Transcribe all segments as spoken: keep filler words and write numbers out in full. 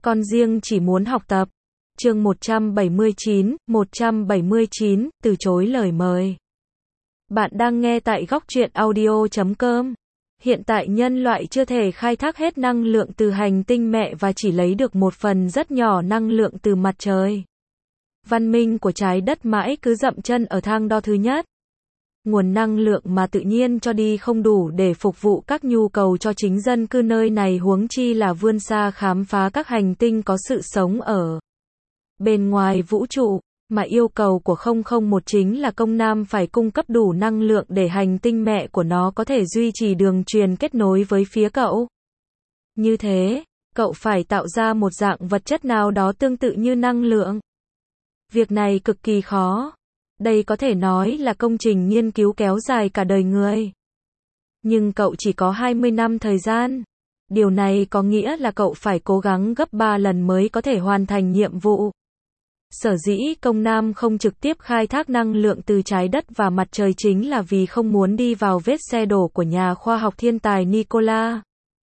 Con riêng chỉ muốn học tập. Chương một trăm bảy mươi chín, một trăm bảy mươi chín, từ chối lời mời. Bạn đang nghe tại góc truyện audio chấm com. Hiện tại nhân loại chưa thể khai thác hết năng lượng từ hành tinh mẹ và chỉ lấy được một phần rất nhỏ năng lượng từ mặt trời. Văn minh của trái đất mãi cứ dậm chân ở thang đo thứ nhất. Nguồn năng lượng mà tự nhiên cho đi không đủ để phục vụ các nhu cầu cho chính dân cư nơi này, huống chi là vươn xa khám phá các hành tinh có sự sống ở bên ngoài vũ trụ, mà yêu cầu của không không một chính là công nam phải cung cấp đủ năng lượng để hành tinh mẹ của nó có thể duy trì đường truyền kết nối với phía cậu. Như thế, cậu phải tạo ra một dạng vật chất nào đó tương tự như năng lượng. Việc này cực kỳ khó. Đây có thể nói là công trình nghiên cứu kéo dài cả đời người. Nhưng cậu chỉ có hai mươi năm thời gian. Điều này có nghĩa là cậu phải cố gắng gấp ba lần mới có thể hoàn thành nhiệm vụ. Sở dĩ công nam không trực tiếp khai thác năng lượng từ trái đất và mặt trời chính là vì không muốn đi vào vết xe đổ của nhà khoa học thiên tài Nikola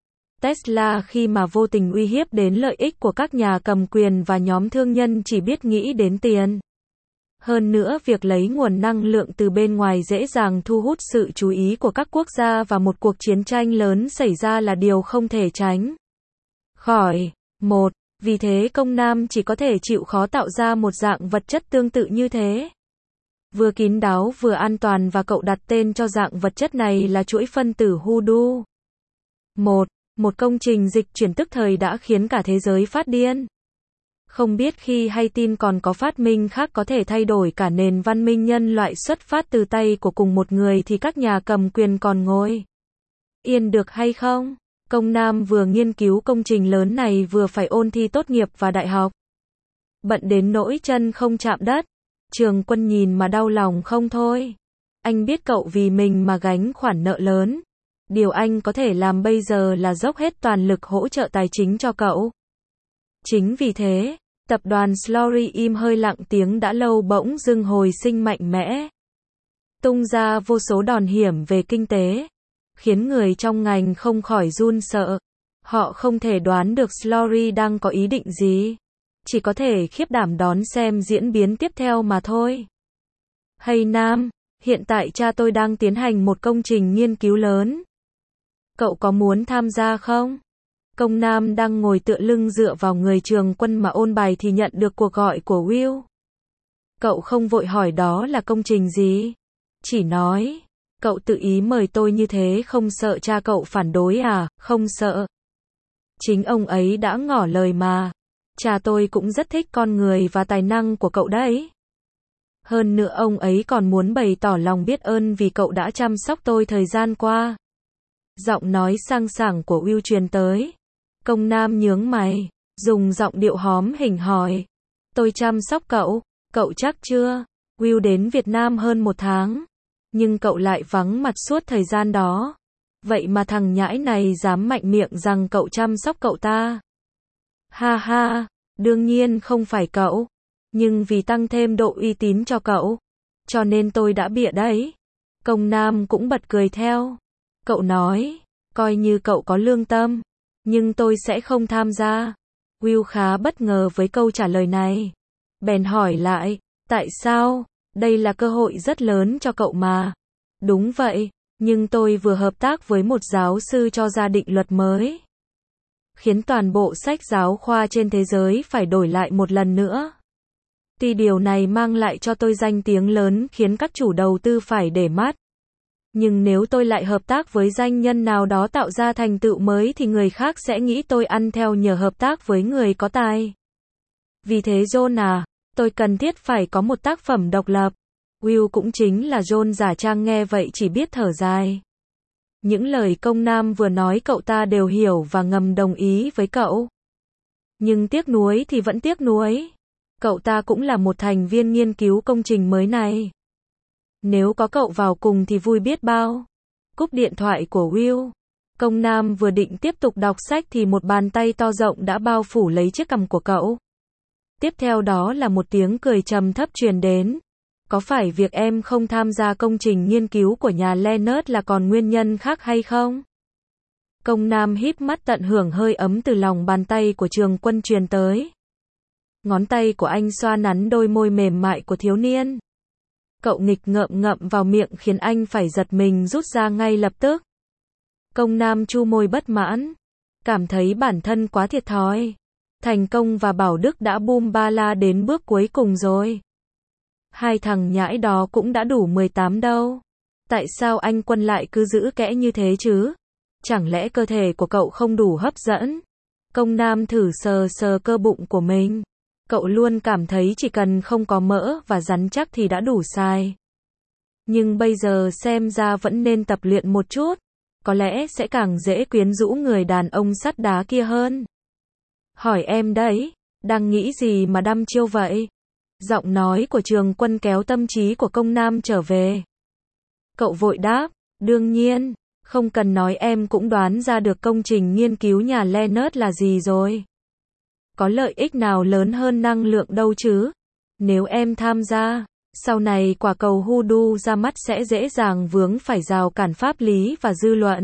Tesla khi mà vô tình uy hiếp đến lợi ích của các nhà cầm quyền và nhóm thương nhân chỉ biết nghĩ đến tiền. Hơn nữa, việc lấy nguồn năng lượng từ bên ngoài dễ dàng thu hút sự chú ý của các quốc gia và một cuộc chiến tranh lớn xảy ra là điều không thể tránh khỏi. Một, vì thế công nam chỉ có thể chịu khó tạo ra một dạng vật chất tương tự như thế. Vừa kín đáo vừa an toàn, và cậu đặt tên cho dạng vật chất này là chuỗi phân tử Hoodoo. Một, một công trình dịch chuyển tức thời đã khiến cả thế giới phát điên. Không biết khi hay tin còn có phát minh khác có thể thay đổi cả nền văn minh nhân loại xuất phát từ tay của cùng một người thì các nhà cầm quyền còn ngồi yên được hay không? Công nam vừa nghiên cứu công trình lớn này vừa phải ôn thi tốt nghiệp và đại học. Bận đến nỗi chân không chạm đất. Trường Quân nhìn mà đau lòng không thôi. Anh biết cậu vì mình mà gánh khoản nợ lớn. Điều anh có thể làm bây giờ là dốc hết toàn lực hỗ trợ tài chính cho cậu. Chính vì thế, tập đoàn Slory im hơi lặng tiếng đã lâu bỗng dưng hồi sinh mạnh mẽ. Tung ra vô số đòn hiểm về kinh tế, khiến người trong ngành không khỏi run sợ. Họ không thể đoán được Slory đang có ý định gì. Chỉ có thể khiếp đảm đón xem diễn biến tiếp theo mà thôi. Hay Nam, hiện tại cha tôi đang tiến hành một công trình nghiên cứu lớn. Cậu có muốn tham gia không? Công nam đang ngồi tựa lưng dựa vào người Trường Quân mà ôn bài thì nhận được cuộc gọi của Will. Cậu không vội hỏi đó là công trình gì. Chỉ nói, cậu tự ý mời tôi như thế không sợ cha cậu phản đối à? Không sợ. Chính ông ấy đã ngỏ lời mà. Cha tôi cũng rất thích con người và tài năng của cậu đấy. Hơn nữa ông ấy còn muốn bày tỏ lòng biết ơn vì cậu đã chăm sóc tôi thời gian qua. Giọng nói sang sảng của Will truyền tới. Công nam nhướng mày, dùng giọng điệu hóm hỉnh hỏi. Tôi chăm sóc cậu, cậu chắc chưa? Will đến Việt Nam hơn một tháng. Nhưng cậu lại vắng mặt suốt thời gian đó. Vậy mà thằng nhãi này dám mạnh miệng rằng cậu chăm sóc cậu ta. Ha ha, đương nhiên không phải cậu. Nhưng vì tăng thêm độ uy tín cho cậu. Cho nên tôi đã bịa đấy. Công nam cũng bật cười theo. Cậu nói, coi như cậu có lương tâm. Nhưng tôi sẽ không tham gia. Will khá bất ngờ với câu trả lời này. Bèn hỏi lại, tại sao? Đây là cơ hội rất lớn cho cậu mà. Đúng vậy, nhưng tôi vừa hợp tác với một giáo sư cho ra định luật mới. Khiến toàn bộ sách giáo khoa trên thế giới phải đổi lại một lần nữa. Tuy điều này mang lại cho tôi danh tiếng lớn khiến các chủ đầu tư phải để mắt. Nhưng nếu tôi lại hợp tác với doanh nhân nào đó tạo ra thành tựu mới thì người khác sẽ nghĩ tôi ăn theo nhờ hợp tác với người có tài. Vì thế John à, tôi cần thiết phải có một tác phẩm độc lập. Will cũng chính là John giả trang nghe vậy chỉ biết thở dài. Những lời công nam vừa nói cậu ta đều hiểu và ngầm đồng ý với cậu. Nhưng tiếc nuối thì vẫn tiếc nuối. Cậu ta cũng là một thành viên nghiên cứu công trình mới này. Nếu có cậu vào cùng thì vui biết bao. Cúp điện thoại của Will. Công nam vừa định tiếp tục đọc sách thì một bàn tay to rộng đã bao phủ lấy chiếc cằm của cậu. Tiếp theo đó là một tiếng cười trầm thấp truyền đến. Có phải việc em không tham gia công trình nghiên cứu của nhà Leonard là còn nguyên nhân khác hay không? Công Nam híp mắt tận hưởng hơi ấm từ lòng bàn tay của Trường Quân truyền tới. Ngón tay của anh xoa nắn đôi môi mềm mại của thiếu niên. Cậu nghịch ngợm ngậm vào miệng khiến anh phải giật mình rút ra ngay lập tức. Công Nam chu môi bất mãn, cảm thấy bản thân quá thiệt thòi. Thành Công và Bảo Đức đã bum ba la đến bước cuối cùng rồi. Hai thằng nhãi đó cũng đã đủ mười tám đâu. Tại sao anh Quân lại cứ giữ kẽ như thế chứ? Chẳng lẽ cơ thể của cậu không đủ hấp dẫn? Công Nam thử sờ sờ cơ bụng của mình. Cậu luôn cảm thấy chỉ cần không có mỡ và rắn chắc thì đã đủ sai. Nhưng bây giờ xem ra vẫn nên tập luyện một chút. Có lẽ sẽ càng dễ quyến rũ người đàn ông sắt đá kia hơn. Hỏi em đấy, đang nghĩ gì mà đăm chiêu vậy? Giọng nói của Trường Quân kéo tâm trí của Công Nam trở về. Cậu vội đáp, đương nhiên, không cần nói em cũng đoán ra được công trình nghiên cứu nhà Leonard là gì rồi. Có lợi ích nào lớn hơn năng lượng đâu chứ? Nếu em tham gia, sau này quả cầu Hoodoo ra mắt sẽ dễ dàng vướng phải rào cản pháp lý và dư luận.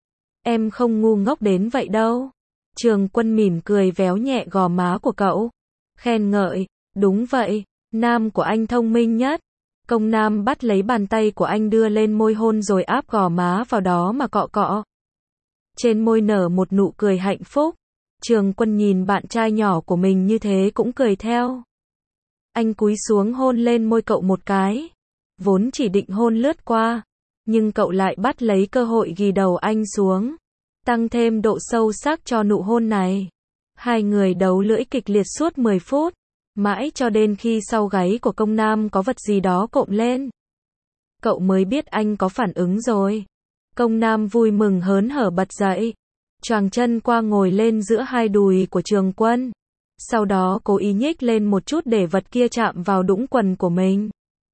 Em không ngu ngốc đến vậy đâu. Trường Quân mỉm cười véo nhẹ gò má của cậu. Khen ngợi, đúng vậy, Nam của anh thông minh nhất. Công Nam bắt lấy bàn tay của anh đưa lên môi hôn rồi áp gò má vào đó mà cọ cọ. Trên môi nở một nụ cười hạnh phúc. Trường Quân nhìn bạn trai nhỏ của mình như thế cũng cười theo. Anh cúi xuống hôn lên môi cậu một cái. Vốn chỉ định hôn lướt qua, nhưng cậu lại bắt lấy cơ hội ghì đầu anh xuống, tăng thêm độ sâu sắc cho nụ hôn này. Hai người đấu lưỡi kịch liệt suốt mười phút, mãi cho đến khi sau gáy của Công Nam có vật gì đó cộm lên. Cậu mới biết anh có phản ứng rồi. Công Nam vui mừng hớn hở bật dậy, choàng chân qua ngồi lên giữa hai đùi của Trường Quân. Sau đó cố ý nhích lên một chút để vật kia chạm vào đũng quần của mình.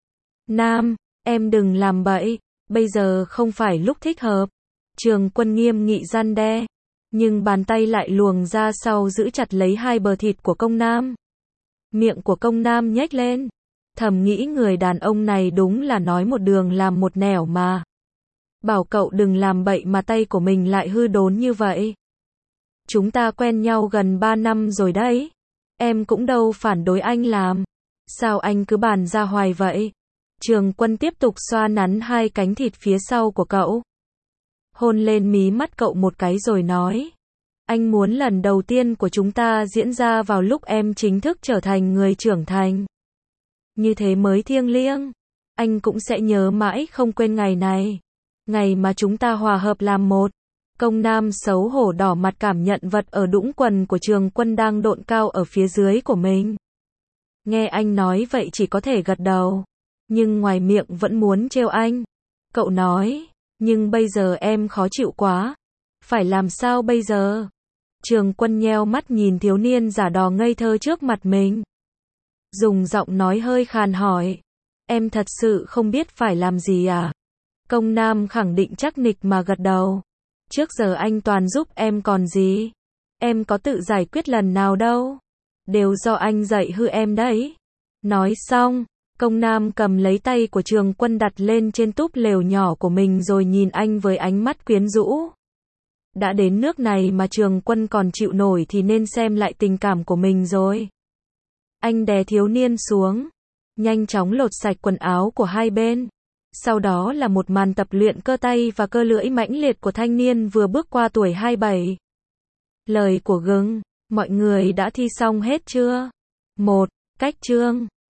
Nam, em đừng làm bậy, bây giờ không phải lúc thích hợp. Trường Quân nghiêm nghị răn đe, nhưng bàn tay lại luồng ra sau giữ chặt lấy hai bờ thịt của Công Nam. Miệng của Công Nam nhếch lên, thầm nghĩ người đàn ông này đúng là nói một đường làm một nẻo mà. Bảo cậu đừng làm bậy mà tay của mình lại hư đốn như vậy. Chúng ta quen nhau gần ba năm rồi đấy. Em cũng đâu phản đối anh làm. Sao anh cứ bàn ra hoài vậy? Trường Quân tiếp tục xoa nắn hai cánh thịt phía sau của cậu. Hôn lên mí mắt cậu một cái rồi nói. Anh muốn lần đầu tiên của chúng ta diễn ra vào lúc em chính thức trở thành người trưởng thành. Như thế mới thiêng liêng. Anh cũng sẽ nhớ mãi không quên ngày này. Ngày mà chúng ta hòa hợp làm một. Công Nam xấu hổ đỏ mặt cảm nhận vật ở đũng quần của Trường Quân đang độn cao ở phía dưới của mình. Nghe anh nói vậy chỉ có thể gật đầu. Nhưng ngoài miệng vẫn muốn trêu anh. Cậu nói, nhưng bây giờ em khó chịu quá. Phải làm sao bây giờ? Trường Quân nheo mắt nhìn thiếu niên giả đò ngây thơ trước mặt mình. Dùng giọng nói hơi khàn hỏi. Em thật sự không biết phải làm gì à? Công Nam khẳng định chắc nịch mà gật đầu. Trước giờ anh toàn giúp em còn gì. Em có tự giải quyết lần nào đâu. Đều do anh dạy hư em đấy. Nói xong, Công Nam cầm lấy tay của Trường Quân đặt lên trên túp lều nhỏ của mình rồi nhìn anh với ánh mắt quyến rũ. Đã đến nước này mà Trường Quân còn chịu nổi thì nên xem lại tình cảm của mình rồi. Anh đè thiếu niên xuống, nhanh chóng lột sạch quần áo của hai bên. Sau đó là một màn tập luyện cơ tay và cơ lưỡi mãnh liệt của thanh niên vừa bước qua tuổi hai mươi bảy. Lời của Gừng, mọi người đã thi xong hết chưa? một. Cách chương